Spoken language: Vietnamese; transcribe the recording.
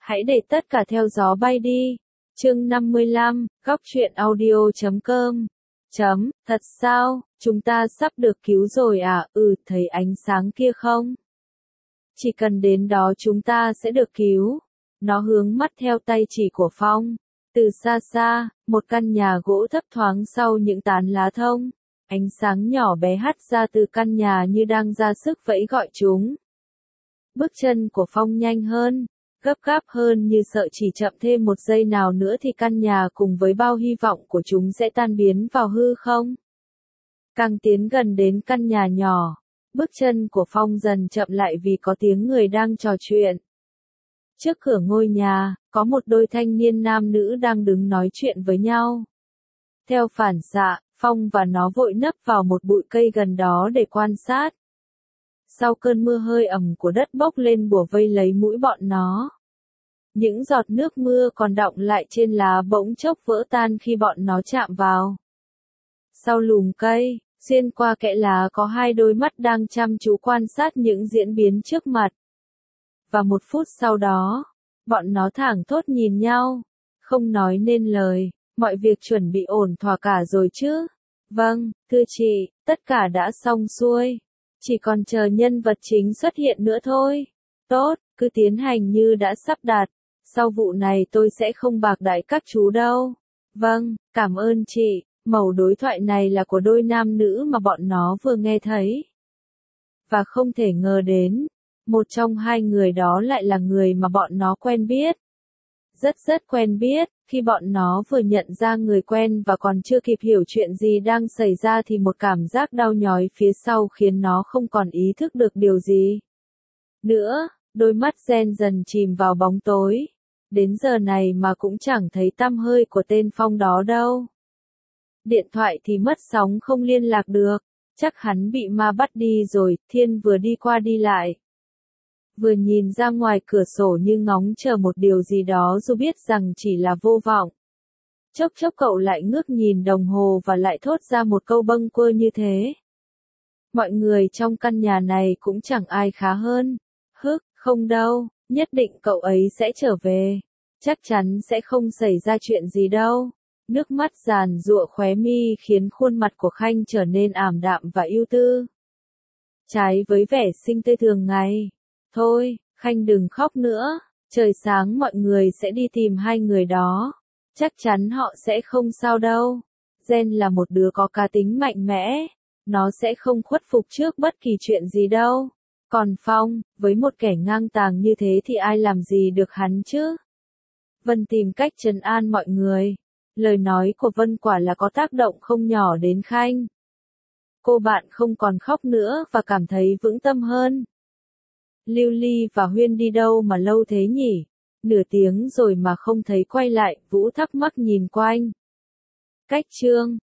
Hãy để tất cả theo gió bay đi. Chương 55, góc truyện audio.com. Thật sao, chúng ta sắp được cứu rồi à? Thấy ánh sáng kia không? Chỉ cần đến đó chúng ta sẽ được cứu. Nó hướng mắt theo tay chỉ của Phong. Từ xa xa, một căn nhà gỗ thấp thoáng sau những tán lá thông. Ánh sáng nhỏ bé hắt ra từ căn nhà như đang ra sức vẫy gọi chúng. Bước chân của Phong nhanh hơn, gấp gáp hơn như sợ chỉ chậm thêm một giây nào nữa thì căn nhà cùng với bao hy vọng của chúng sẽ tan biến vào hư không. Càng tiến gần đến căn nhà nhỏ, bước chân của Phong dần chậm lại vì có tiếng người đang trò chuyện. Trước cửa ngôi nhà, có một đôi thanh niên nam nữ đang đứng nói chuyện với nhau. Theo phản xạ, Phong và nó vội nấp vào một bụi cây gần đó để quan sát. Sau cơn mưa hơi ẩm của đất bốc lên bủa vây lấy mũi bọn nó. Những giọt nước mưa còn đọng lại trên lá bỗng chốc vỡ tan khi bọn nó chạm vào. Sau lùm cây, xuyên qua kẽ lá có hai đôi mắt đang chăm chú quan sát những diễn biến trước mặt. Và một phút sau đó, bọn nó thảng thốt nhìn nhau, không nói nên lời. Mọi việc chuẩn bị ổn thỏa cả rồi chứ? Vâng, thưa chị, tất cả đã xong xuôi. Chỉ còn chờ nhân vật chính xuất hiện nữa thôi. Tốt, cứ tiến hành như đã sắp đặt. Sau vụ này tôi sẽ không bạc đãi các chú đâu. Vâng, cảm ơn chị. Mẩu đối thoại này là của đôi nam nữ mà bọn nó vừa nghe thấy. Và không thể ngờ đến, một trong hai người đó lại là người mà bọn nó quen biết. Rất quen biết. Khi bọn nó vừa nhận ra người quen và còn chưa kịp hiểu chuyện gì đang xảy ra thì một cảm giác đau nhói phía sau khiến nó không còn ý thức được điều gì nữa, đôi mắt Gen dần chìm vào bóng tối. Đến giờ này mà cũng chẳng thấy tăm hơi của tên Phong đó đâu. Điện thoại thì mất sóng không liên lạc được, chắc hắn bị ma bắt đi rồi. Thiên vừa đi qua đi lại, vừa nhìn ra ngoài cửa sổ như ngóng chờ một điều gì đó dù biết rằng chỉ là vô vọng. Chốc chốc cậu lại ngước nhìn đồng hồ và lại thốt ra một câu bâng quơ như thế. Mọi người trong căn nhà này cũng chẳng ai khá hơn. Không đâu, nhất định cậu ấy sẽ trở về. Chắc chắn sẽ không xảy ra chuyện gì đâu. Nước mắt giàn giụa khóe mi khiến khuôn mặt của Khanh trở nên ảm đạm và ưu tư. Trái với vẻ xinh tươi thường ngày. Thôi, Khanh đừng khóc nữa, trời sáng mọi người sẽ đi tìm hai người đó. Chắc chắn họ sẽ không sao đâu. Gen là một đứa có cá tính mạnh mẽ, nó sẽ không khuất phục trước bất kỳ chuyện gì đâu. Còn Phong, với một kẻ ngang tàng như thế thì ai làm gì được hắn chứ? Vân tìm cách trấn an mọi người. Lời nói của Vân quả là có tác động không nhỏ đến Khanh. Cô bạn không còn khóc nữa và cảm thấy vững tâm hơn. Lưu Ly và Huyên đi đâu mà lâu thế nhỉ? Nửa tiếng rồi mà không thấy quay lại. Vũ thắc mắc nhìn quanh. Cách Trương,